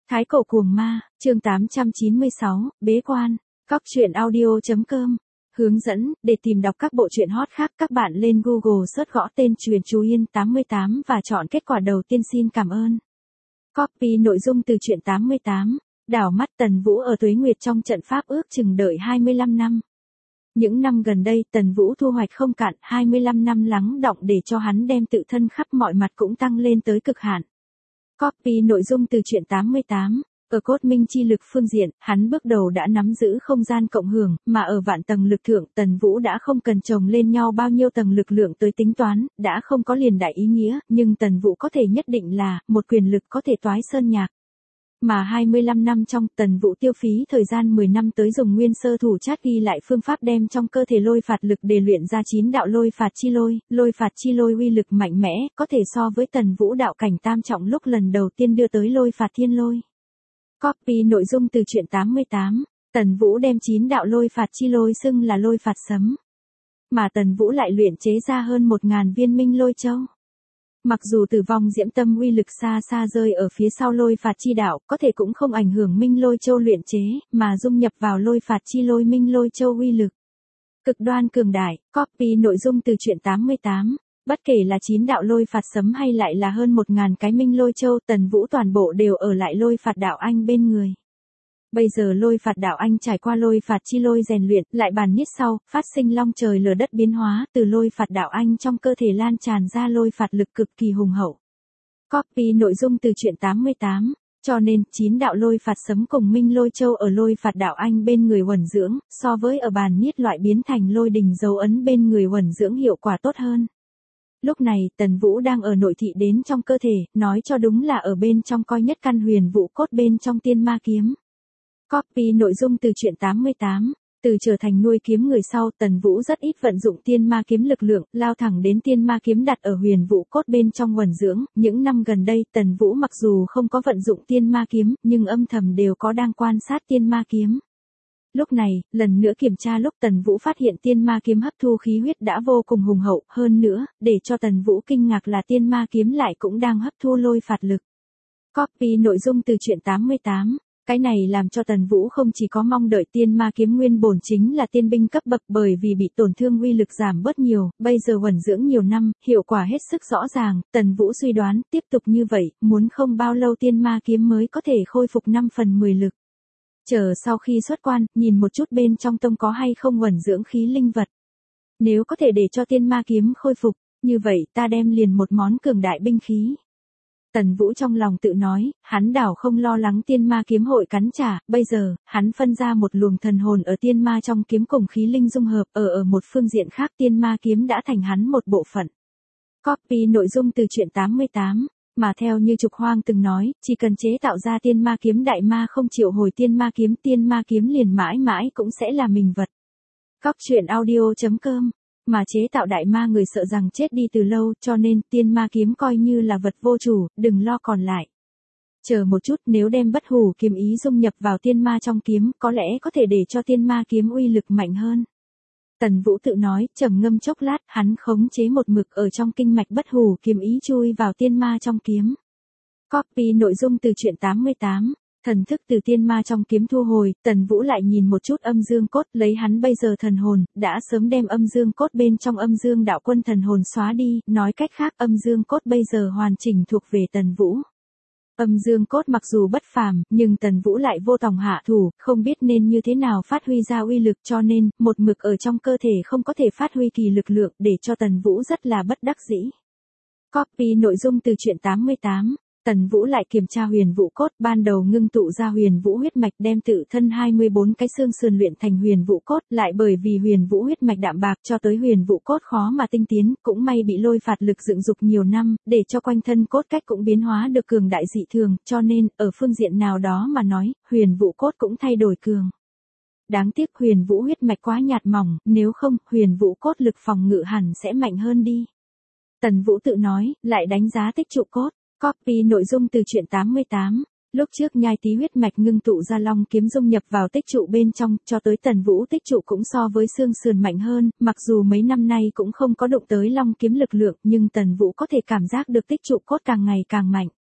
Thái cổ cuồng ma, chương 896, bế quan, Cóc truyện audio.com. Hướng dẫn, để tìm đọc các bộ truyện hot khác các bạn lên Google search gõ tên Truyện Chú Yên 88 và chọn kết quả đầu tiên. Xin cảm ơn. Copy nội dung từ truyện 88, đảo mắt Tần Vũ ở Tuế Nguyệt trong trận pháp ước chừng đợi 25 năm. Những năm gần đây Tần Vũ thu hoạch không cạn, 25 năm lắng đọng để cho hắn đem tự thân khắp mọi mặt cũng tăng lên tới cực hạn. Copy nội dung từ truyện 88, ở cốt minh chi lực phương diện, hắn bước đầu đã nắm giữ không gian cộng hưởng, mà ở vạn tầng lực thượng Tần Vũ đã không cần chồng lên nhau bao nhiêu tầng lực lượng tới tính toán, đã không có liền đại ý nghĩa, nhưng Tần Vũ có thể nhất định là, một quyền lực có thể toái sơn nhạc. Mà 25 năm trong, Tần Vũ tiêu phí thời gian 10 năm tới dùng nguyên sơ thủ chát ghi lại phương pháp đem trong cơ thể lôi phạt lực để luyện ra 9 đạo lôi phạt chi lôi uy lực mạnh mẽ, có thể so với Tần Vũ đạo cảnh tam trọng lúc lần đầu tiên đưa tới lôi phạt thiên lôi. Copy nội dung từ truyện 88, Tần Vũ đem 9 đạo lôi phạt chi lôi xưng là lôi phạt sấm. Mà Tần Vũ lại luyện chế ra hơn 1000 viên minh lôi châu. Mặc dù tử vong diễm tâm uy lực xa xa rơi ở phía sau lôi phạt chi đạo, có thể cũng không ảnh hưởng minh lôi châu luyện chế, mà dung nhập vào lôi phạt chi lôi minh lôi châu uy lực. Cực đoan cường đại, copy nội dung từ truyện 88, bất kể là 9 đạo lôi phạt sấm hay lại là hơn 1000 cái minh lôi châu, Tần Vũ toàn bộ đều ở lại lôi phạt đạo anh bên người. Bây giờ lôi phạt đạo anh trải qua lôi phạt chi lôi rèn luyện, lại bàn niết sau, phát sinh long trời lở đất biến hóa, từ lôi phạt đạo anh trong cơ thể lan tràn ra lôi phạt lực cực kỳ hùng hậu. Copy nội dung từ truyện 88, cho nên 9 đạo lôi phạt sấm cùng minh lôi châu ở lôi phạt đạo anh bên người huẩn dưỡng, so với ở bàn niết loại biến thành lôi đình dấu ấn bên người huẩn dưỡng hiệu quả tốt hơn. Lúc này, Tần Vũ đang ở nội thị đến trong cơ thể, nói cho đúng là ở bên trong coi nhất căn huyền vũ cốt bên trong tiên ma kiếm. Copy nội dung từ truyện 88, từ trở thành nuôi kiếm người sau, Tần Vũ rất ít vận dụng tiên ma kiếm lực lượng, lao thẳng đến tiên ma kiếm đặt ở huyền vũ cốt bên trong huẩn dưỡng. Những năm gần đây, Tần Vũ mặc dù không có vận dụng tiên ma kiếm, nhưng âm thầm đều có đang quan sát tiên ma kiếm. Lúc này, lần nữa kiểm tra lúc Tần Vũ phát hiện tiên ma kiếm hấp thu khí huyết đã vô cùng hùng hậu, hơn nữa, để cho Tần Vũ kinh ngạc là tiên ma kiếm lại cũng đang hấp thu lôi phạt lực. Copy nội dung từ truyện 88. Cái này làm cho Tần Vũ không chỉ có mong đợi tiên ma kiếm nguyên bổn chính là tiên binh cấp bậc, bởi vì bị tổn thương uy lực giảm bớt nhiều, bây giờ huẩn dưỡng nhiều năm, hiệu quả hết sức rõ ràng. Tần Vũ suy đoán, tiếp tục như vậy, muốn không bao lâu tiên ma kiếm mới có thể khôi phục 5/10 lực. Chờ sau khi xuất quan, nhìn một chút bên trong tông có hay không huẩn dưỡng khí linh vật. Nếu có thể để cho tiên ma kiếm khôi phục, như vậy ta đem liền một món cường đại binh khí. Tần Vũ trong lòng tự nói, hắn đảo không lo lắng tiên ma kiếm hội cắn trả, bây giờ, hắn phân ra một luồng thần hồn ở tiên ma trong kiếm cùng khí linh dung hợp, ở một phương diện khác tiên ma kiếm đã thành hắn một bộ phận. Copy nội dung từ truyện 88, mà theo như Trục Hoang từng nói, chỉ cần chế tạo ra tiên ma kiếm đại ma không triệu hồi tiên ma kiếm liền mãi mãi cũng sẽ là mình vật. Cóc truyện audio.com. Mà chế tạo đại ma người sợ rằng chết đi từ lâu, cho nên tiên ma kiếm coi như là vật vô chủ, đừng lo còn lại. Chờ một chút, nếu đem bất hủ kiếm ý dung nhập vào tiên ma trong kiếm, có lẽ có thể để cho tiên ma kiếm uy lực mạnh hơn. Tần Vũ tự nói, trầm ngâm chốc lát, hắn khống chế một mực ở trong kinh mạch bất hủ kiếm ý chui vào tiên ma trong kiếm. Copy nội dung từ truyện 88. Thần thức từ tiên ma trong kiếm thu hồi, Tần Vũ lại nhìn một chút âm dương cốt, lấy hắn bây giờ thần hồn, đã sớm đem âm dương cốt bên trong âm dương đạo quân thần hồn xóa đi, nói cách khác âm dương cốt bây giờ hoàn chỉnh thuộc về Tần Vũ. Âm dương cốt mặc dù bất phàm, nhưng Tần Vũ lại vô tòng hạ thủ, không biết nên như thế nào phát huy ra uy lực, cho nên, một mực ở trong cơ thể không có thể phát huy kỳ lực lượng, để cho Tần Vũ rất là bất đắc dĩ. Copy nội dung từ truyện 88. Tần Vũ lại kiểm tra huyền vũ cốt, ban đầu ngưng tụ ra huyền vũ huyết mạch đem tự thân 24 cái xương sườn luyện thành huyền vũ cốt, lại bởi vì huyền vũ huyết mạch đạm bạc cho tới huyền vũ cốt khó mà tinh tiến, cũng may bị lôi phạt lực dựng dục nhiều năm, để cho quanh thân cốt cách cũng biến hóa được cường đại dị thường, cho nên, ở phương diện nào đó mà nói, huyền vũ cốt cũng thay đổi cường. Đáng tiếc huyền vũ huyết mạch quá nhạt mỏng, nếu không, huyền vũ cốt lực phòng ngự hẳn sẽ mạnh hơn đi. Tần Vũ tự nói, lại đánh giá tích trụ cốt. Copy nội dung từ truyện 88, lúc trước nhai tí huyết mạch ngưng tụ ra long kiếm dung nhập vào tích trụ bên trong, cho tới Tần Vũ tích trụ cũng so với xương sườn mạnh hơn, mặc dù mấy năm nay cũng không có đụng tới long kiếm lực lượng, nhưng Tần Vũ có thể cảm giác được tích trụ cốt càng ngày càng mạnh.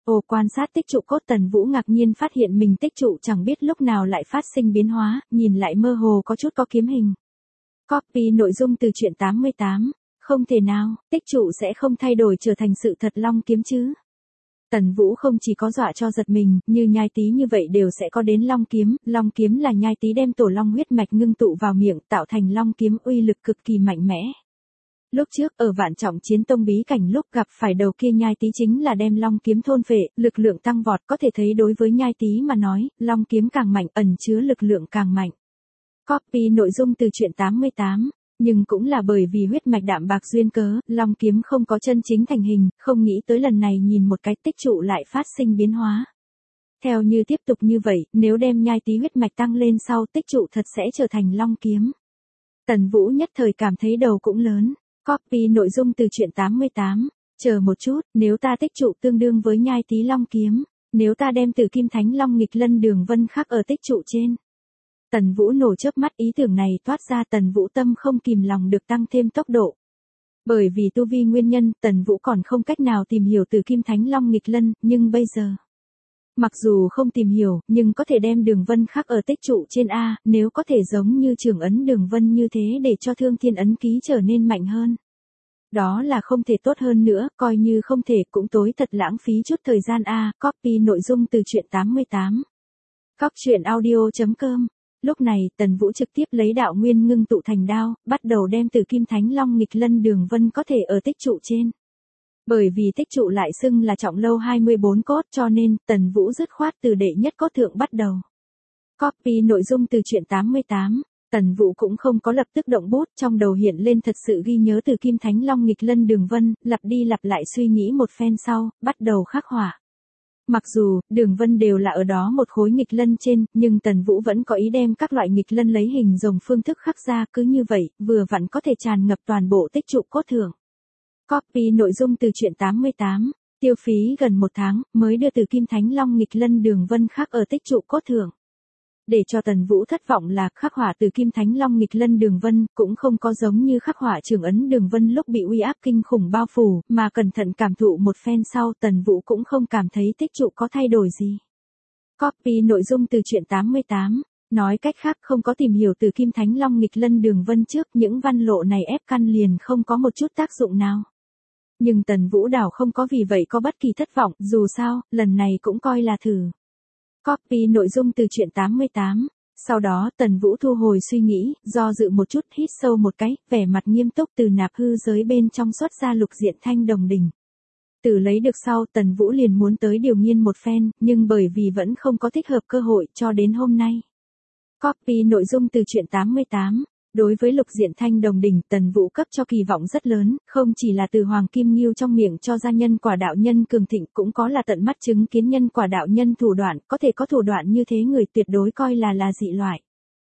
Ồ, quan sát tích trụ cốt, Tần Vũ ngạc nhiên phát hiện mình tích trụ chẳng biết lúc nào lại phát sinh biến hóa, nhìn lại mơ hồ có chút có kiếm hình. Copy nội dung từ truyện 88. Không thể nào, tích trụ sẽ không thay đổi trở thành sự thật long kiếm chứ. Tần Vũ không chỉ có dọa cho giật mình, như nhai tí như vậy đều sẽ có đến long kiếm là nhai tí đem tổ long huyết mạch ngưng tụ vào miệng tạo thành long kiếm, uy lực cực kỳ mạnh mẽ. Lúc trước ở Vạn Trọng Chiến Tông bí cảnh lúc gặp phải đầu kia nhai tí chính là đem long kiếm thôn phệ, lực lượng tăng vọt, có thể thấy đối với nhai tí mà nói, long kiếm càng mạnh ẩn chứa lực lượng càng mạnh. Copy nội dung từ truyện 88. Nhưng cũng là bởi vì huyết mạch đạm bạc duyên cớ, long kiếm không có chân chính thành hình, không nghĩ tới lần này nhìn một cái tích trụ lại phát sinh biến hóa. Theo như tiếp tục như vậy, nếu đem nhai tí huyết mạch tăng lên sau, tích trụ thật sẽ trở thành long kiếm. Tần Vũ nhất thời cảm thấy đầu cũng lớn. Copy nội dung từ truyện 88. Chờ một chút, nếu ta tích trụ tương đương với nhai tí long kiếm, nếu ta đem Tử Kim Thánh Long nghịch lân đường vân khắc ở tích trụ trên. Tần Vũ nổ chớp mắt, ý tưởng này toát ra, Tần Vũ tâm không kìm lòng được tăng thêm tốc độ. Bởi vì tu vi nguyên nhân, Tần Vũ còn không cách nào tìm hiểu Tử Kim Thánh Long nghịch lân, nhưng bây giờ, mặc dù không tìm hiểu, nhưng có thể đem đường vân khắc ở tích trụ trên A, nếu có thể giống như trường ấn đường vân như thế để cho Thương Thiên ấn ký trở nên mạnh hơn. Đó là không thể tốt hơn nữa, coi như không thể cũng tối thật lãng phí chút thời gian A. Copy nội dung từ truyện 88. Cóc truyện audio.com. Lúc này, Tần Vũ trực tiếp lấy đạo nguyên ngưng tụ thành đao, bắt đầu đem Tử Kim Thánh Long nghịch lân đường vân có thể ở tích trụ trên. Bởi vì tích trụ lại xưng là trọng lâu 24 cốt cho nên, Tần Vũ dứt khoát từ đệ nhất cốt thượng bắt đầu. Copy nội dung từ truyện 88. Tần Vũ cũng không có lập tức động bút, trong đầu hiện lên thật sự ghi nhớ Tử Kim Thánh Long nghịch lân đường vân, lặp đi lặp lại suy nghĩ một phen sau, bắt đầu khắc họa. Mặc dù, đường vân đều là ở đó một khối nghịch lân trên, nhưng Tần Vũ vẫn có ý đem các loại nghịch lân lấy hình rồng phương thức khắc ra, cứ như vậy, vừa vặn có thể tràn ngập toàn bộ tích trụ cốt thượng. Copy nội dung từ truyện 88. Tiêu phí gần 1 tháng, mới đưa Tử Kim Thánh Long nghịch lân đường vân khắc ở tích trụ cốt thượng. Để cho Tần Vũ thất vọng là, khắc họa Tử Kim Thánh Long nghịch lân đường vân, cũng không có giống như khắc họa trường ấn đường vân lúc bị uy áp kinh khủng bao phủ, mà cẩn thận cảm thụ một phen sau, Tần Vũ cũng không cảm thấy tích trụ có thay đổi gì. Copy nội dung từ truyện 88. Nói cách khác, không có tìm hiểu Tử Kim Thánh Long nghịch lân đường vân trước, những văn lộ này ép căn liền không có một chút tác dụng nào. Nhưng Tần Vũ đảo không có vì vậy có bất kỳ thất vọng, dù sao, lần này cũng coi là thử. Copy nội dung từ truyện 88. Sau đó, Tần Vũ thu hồi suy nghĩ, do dự một chút, hít sâu một cái, vẻ mặt nghiêm túc từ nạp hư giới bên trong xuất ra lục diện thanh đồng đỉnh. Từ lấy được sau, Tần Vũ liền muốn tới điều nghiên một phen, nhưng bởi vì vẫn không có thích hợp cơ hội cho đến hôm nay. Copy nội dung từ truyện 88. Đối với lục diện thanh đồng đỉnh, Tần Vũ cấp cho kỳ vọng rất lớn, không chỉ là từ Hoàng Kim Ngưu trong miệng cho ra nhân quả đạo nhân cường thịnh, cũng có là tận mắt chứng kiến nhân quả đạo nhân thủ đoạn, có thể có thủ đoạn như thế người tuyệt đối coi là dị loại.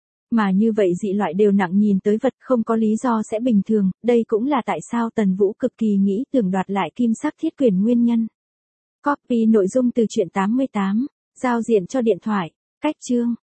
Mà như vậy dị loại đều nặng nhìn tới vật, không có lý do sẽ bình thường, đây cũng là tại sao Tần Vũ cực kỳ nghĩ tưởng đoạt lại kim sắc thiết quyển nguyên nhân. Copy nội dung từ truyện 88. Giao diện cho điện thoại. Cách chương.